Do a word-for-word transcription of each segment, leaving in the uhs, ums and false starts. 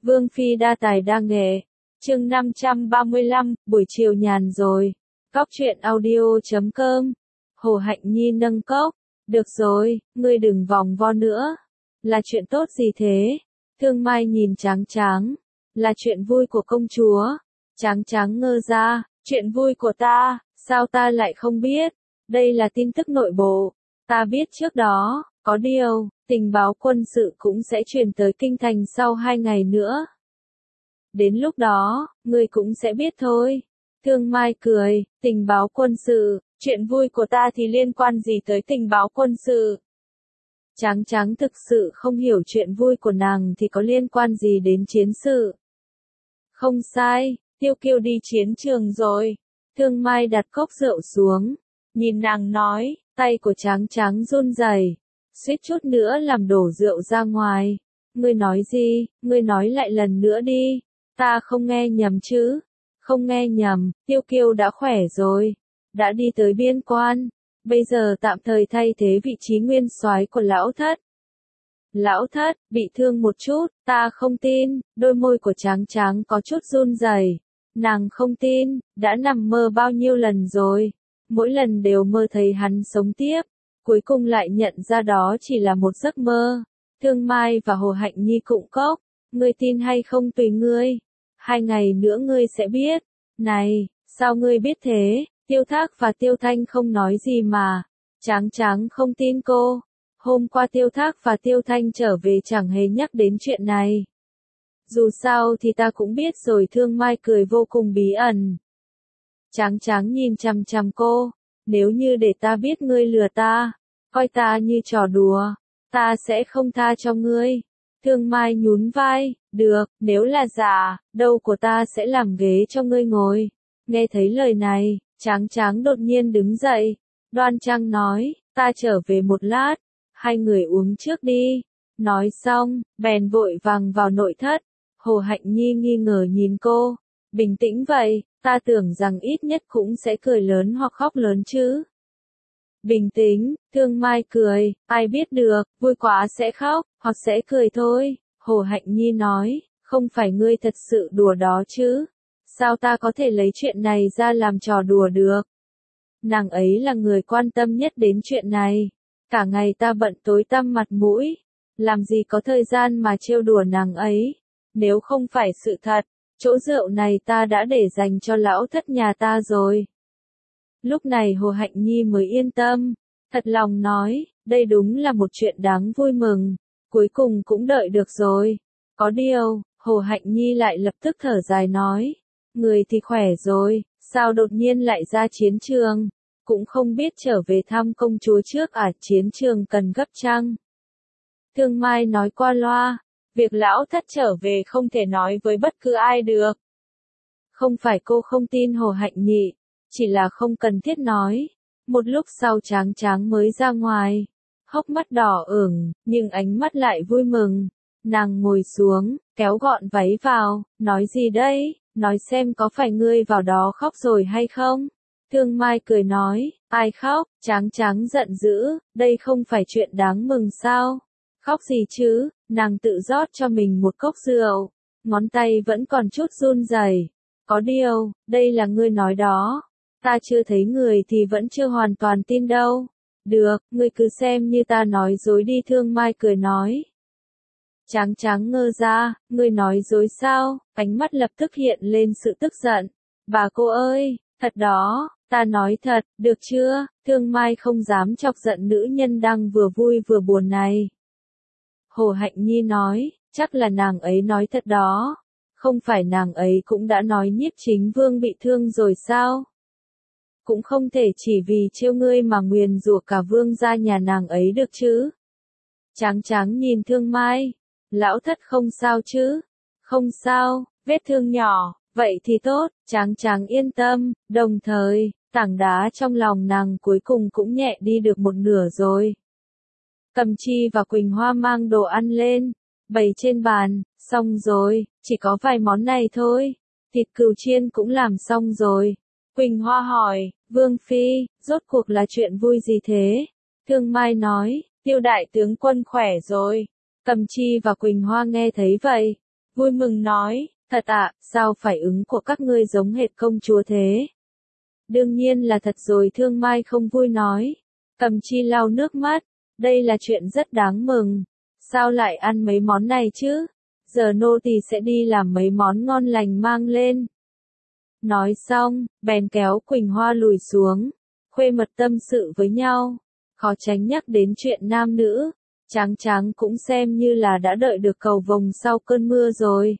Vương phi đa tài đa nghệ. Chương năm trăm ba mươi lăm, buổi chiều nhàn rồi. Cóc truyện audio chấm com. Hồ Hạnh Nhi nâng cốc. Được rồi, ngươi đừng vòng vo nữa. Là chuyện tốt gì thế? Thương Mai nhìn Tráng Tráng. Là chuyện vui của công chúa. Tráng Tráng ngơ ra. Chuyện vui của ta, sao ta lại không biết? Đây là tin tức nội bộ. Ta biết trước đó, có điều, tình báo quân sự cũng sẽ truyền tới kinh thành sau hai ngày nữa. Đến lúc đó, ngươi cũng sẽ biết thôi. Thương Mai cười, tình báo quân sự, chuyện vui của ta thì liên quan gì tới tình báo quân sự? Tráng Tráng thực sự không hiểu chuyện vui của nàng thì có liên quan gì đến chiến sự. Không sai, Tiêu Kiêu đi chiến trường rồi. Thương Mai đặt cốc rượu xuống, nhìn nàng nói, tay của Tráng Tráng run rẩy, suýt chút nữa làm đổ rượu ra ngoài. Ngươi nói gì, ngươi nói lại lần nữa đi, ta không nghe nhầm chứ? Không nghe nhầm, Tiêu Kiêu đã khỏe rồi, đã đi tới biên quan, bây giờ tạm thời thay thế vị trí nguyên soái của lão thất. Lão thất, bị thương một chút, ta không tin. Đôi môi của Tráng Tráng có chút run rẩy. Nàng không tin, đã nằm mơ bao nhiêu lần rồi, mỗi lần đều mơ thấy hắn sống tiếp, cuối cùng lại nhận ra đó chỉ là một giấc mơ. Thương Mai và Hồ Hạnh Nhi cũng cốc, ngươi tin hay không tùy ngươi, hai ngày nữa ngươi sẽ biết. Này, sao ngươi biết thế? Tiêu Thác và Tiêu Thanh không nói gì mà. Tráng Tráng không tin cô. Hôm qua Tiêu Thác và Tiêu Thanh trở về chẳng hề nhắc đến chuyện này. Dù sao thì ta cũng biết rồi. Thương Mai cười vô cùng bí ẩn. Tráng Tráng nhìn chằm chằm cô. Nếu như để ta biết ngươi lừa ta, coi ta như trò đùa, ta sẽ không tha cho ngươi. Thương Mai nhún vai, được, nếu là giả, đâu của ta sẽ làm ghế cho ngươi ngồi. Nghe thấy lời này, Tráng Tráng đột nhiên đứng dậy, đoan trang nói, ta trở về một lát, hai người uống trước đi. Nói xong, bèn vội vàng vào nội thất. Hồ Hạnh Nhi nghi ngờ nhìn cô, bình tĩnh vậy, ta tưởng rằng ít nhất cũng sẽ cười lớn hoặc khóc lớn chứ. Bình tĩnh, Thương Mai cười, ai biết được, vui quá sẽ khóc, hoặc sẽ cười thôi. Hồ Hạnh Nhi nói, không phải ngươi thật sự đùa đó chứ? Sao ta có thể lấy chuyện này ra làm trò đùa được? Nàng ấy là người quan tâm nhất đến chuyện này. Cả ngày ta bận tối tăm mặt mũi, làm gì có thời gian mà trêu đùa nàng ấy. Nếu không phải sự thật, chỗ rượu này ta đã để dành cho lão thất nhà ta rồi. Lúc này Hồ Hạnh Nhi mới yên tâm, thật lòng nói, đây đúng là một chuyện đáng vui mừng, cuối cùng cũng đợi được rồi. Có điều, Hồ Hạnh Nhi lại lập tức thở dài nói, người thì khỏe rồi, sao đột nhiên lại ra chiến trường, cũng không biết trở về thăm công chúa trước à? Chiến trường cần gấp chăng? Thương Mai nói qua loa, việc lão thất trở về không thể nói với bất cứ ai được. Không phải cô không tin Hồ Hạnh Nhi, chỉ là không cần thiết nói. Một lúc sau Tráng Tráng mới ra ngoài, hốc mắt đỏ ửng, nhưng ánh mắt lại vui mừng. Nàng ngồi xuống, kéo gọn váy vào, nói gì đây, nói xem có phải ngươi vào đó khóc rồi hay không? Thương Mai cười nói, ai khóc? Tráng Tráng giận dữ, đây không phải chuyện đáng mừng sao? Khóc gì chứ? Nàng tự rót cho mình một cốc rượu, ngón tay vẫn còn chút run rẩy. Có điều, đây là ngươi nói đó, ta chưa thấy người thì vẫn chưa hoàn toàn tin đâu. Được, ngươi cứ xem như ta nói dối đi. Thương Mai cười nói. Tráng Tráng ngơ ra, ngươi nói dối sao? Ánh mắt lập tức hiện lên sự tức giận. Bà cô ơi, thật đó, ta nói thật, được chưa? Thương Mai không dám chọc giận nữ nhân đang vừa vui vừa buồn này. Hồ Hạnh Nhi nói, chắc là nàng ấy nói thật đó. Không phải nàng ấy cũng đã nói Nhiếp Chính Vương bị thương rồi sao? Cũng không thể chỉ vì trêu ngươi mà nguyền rủa cả vương gia nhà nàng ấy được chứ. Tráng Tráng nhìn Thương Mai, lão thất không sao chứ? Không sao, vết thương nhỏ, vậy thì tốt. Tráng Tráng yên tâm, đồng thời, tảng đá trong lòng nàng cuối cùng cũng nhẹ đi được một nửa rồi. Cầm Chi và Quỳnh Hoa mang đồ ăn lên, bày trên bàn, xong rồi, chỉ có vài món này thôi. Thịt cừu chiên cũng làm xong rồi. Quỳnh Hoa hỏi, Vương Phi, rốt cuộc là chuyện vui gì thế? Thương Mai nói, Tiêu đại tướng quân khỏe rồi. Cầm Chi và Quỳnh Hoa nghe thấy vậy, vui mừng nói, thật ạ, sao phải ứng của các ngươi giống hệt công chúa thế? Đương nhiên là thật rồi, Thương Mai không vui nói. Cầm Chi lau nước mắt, đây là chuyện rất đáng mừng. Sao lại ăn mấy món này chứ? Giờ nô tỳ sẽ đi làm mấy món ngon lành mang lên. Nói xong, bèn kéo Quỳnh Hoa lùi xuống, khuê mật tâm sự với nhau. Khó tránh nhắc đến chuyện nam nữ, Tráng Tráng cũng xem như là đã đợi được cầu vồng sau cơn mưa rồi.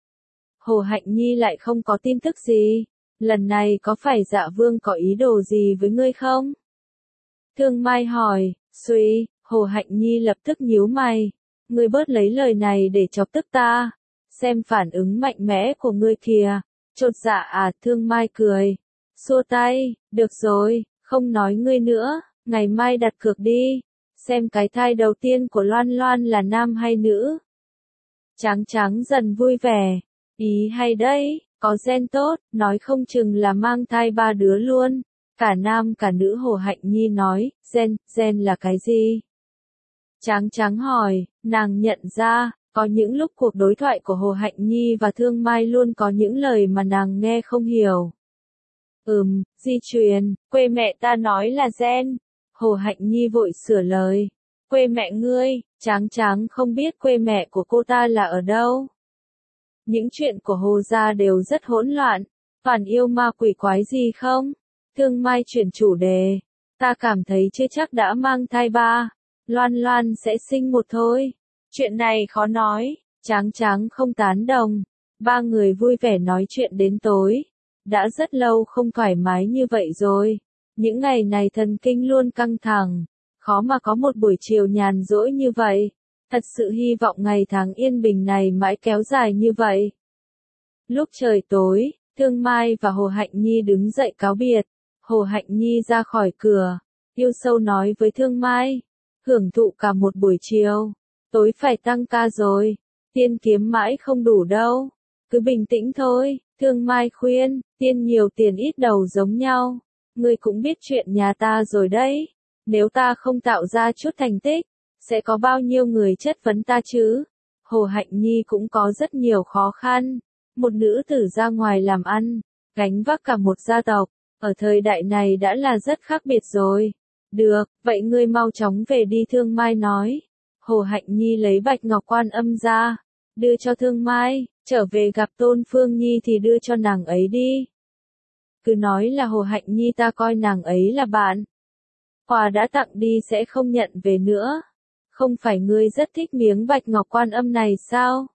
Hồ Hạnh Nhi lại không có tin tức gì. Lần này có phải Dạ Vương có ý đồ gì với ngươi không? Thương Mai hỏi, suy, Hồ Hạnh Nhi lập tức nhíu mày. Ngươi bớt lấy lời này để chọc tức ta. Xem phản ứng mạnh mẽ của ngươi kìa. Chột dạ à, Thương Mai cười. Xua tay, được rồi, không nói ngươi nữa, ngày mai đặt cược đi. Xem cái thai đầu tiên của Loan Loan là nam hay nữ. Tráng Tráng dần vui vẻ. Ý hay đấy, có gen tốt, nói không chừng là mang thai ba đứa luôn. Cả nam cả nữ. Hồ Hạnh Nhi nói, gen, gen là cái gì? Tráng Tráng hỏi, nàng nhận ra, có những lúc cuộc đối thoại của Hồ Hạnh Nhi và Thương Mai luôn có những lời mà nàng nghe không hiểu. Ừm, di truyền, quê mẹ ta nói là gen. Hồ Hạnh Nhi vội sửa lời. Quê mẹ ngươi, Tráng Tráng không biết quê mẹ của cô ta là ở đâu. Những chuyện của Hồ gia đều rất hỗn loạn, toàn yêu ma quỷ quái gì không? Thương Mai chuyển chủ đề. Ta cảm thấy chưa chắc đã mang thai ba. Loan Loan sẽ sinh một thôi. Chuyện này khó nói. Tráng Tráng không tán đồng. Ba người vui vẻ nói chuyện đến tối. Đã rất lâu không thoải mái như vậy rồi. Những ngày này thần kinh luôn căng thẳng. Khó mà có một buổi chiều nhàn rỗi như vậy. Thật sự hy vọng ngày tháng yên bình này mãi kéo dài như vậy. Lúc trời tối, Thương Mai và Hồ Hạnh Nhi đứng dậy cáo biệt. Hồ Hạnh Nhi ra khỏi cửa, yêu sâu nói với Thương Mai. Hưởng thụ cả một buổi chiều. Tối phải tăng ca rồi. Tiên kiếm mãi không đủ đâu. Cứ bình tĩnh thôi, Thương Mai khuyên. Tiên nhiều tiền ít đầu giống nhau. Ngươi cũng biết chuyện nhà ta rồi đấy. Nếu ta không tạo ra chút thành tích, sẽ có bao nhiêu người chất vấn ta chứ? Hồ Hạnh Nhi cũng có rất nhiều khó khăn. Một nữ tử ra ngoài làm ăn, gánh vác cả một gia tộc, ở thời đại này đã là rất khác biệt rồi. Được, vậy ngươi mau chóng về đi, Thương Mai nói. Hồ Hạnh Nhi lấy bạch ngọc quan âm ra, đưa cho Thương Mai, trở về gặp Tôn Phương Nhi thì đưa cho nàng ấy đi. Cứ nói là Hồ Hạnh Nhi ta coi nàng ấy là bạn. Quà đã tặng đi sẽ không nhận về nữa. Không phải ngươi rất thích miếng bạch ngọc quan âm này sao?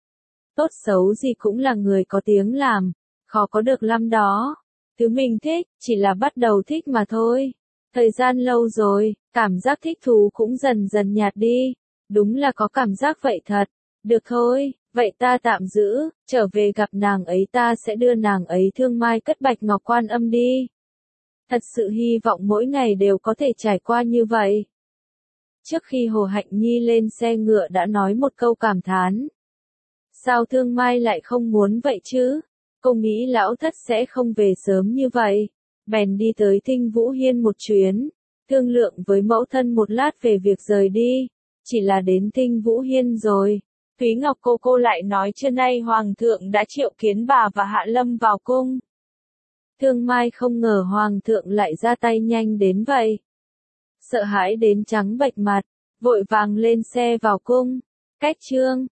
Tốt xấu gì cũng là người có tiếng làm, khó có được lắm đó. Thứ mình thích, chỉ là bắt đầu thích mà thôi. Thời gian lâu rồi, cảm giác thích thú cũng dần dần nhạt đi. Đúng là có cảm giác vậy thật. Được thôi, vậy ta tạm giữ, trở về gặp nàng ấy ta sẽ đưa nàng ấy. Thương Mai cất bạch ngọc quan âm đi. Thật sự hy vọng mỗi ngày đều có thể trải qua như vậy. Trước khi Hồ Hạnh Nhi lên xe ngựa đã nói một câu cảm thán. Sao Thương Mai lại không muốn vậy chứ? Cô nghĩ lão thất sẽ không về sớm như vậy. Bèn đi tới Tinh Vũ Hiên một chuyến, thương lượng với mẫu thân một lát về việc rời đi. Chỉ là đến Tinh Vũ Hiên rồi, Thúy Ngọc cô cô lại nói trưa nay Hoàng thượng đã triệu kiến bà và Hạ Lâm vào cung. Thương Mai không ngờ Hoàng thượng lại ra tay nhanh đến vậy. Sợ hãi đến trắng bệch mặt, vội vàng lên xe vào cung. Cách chương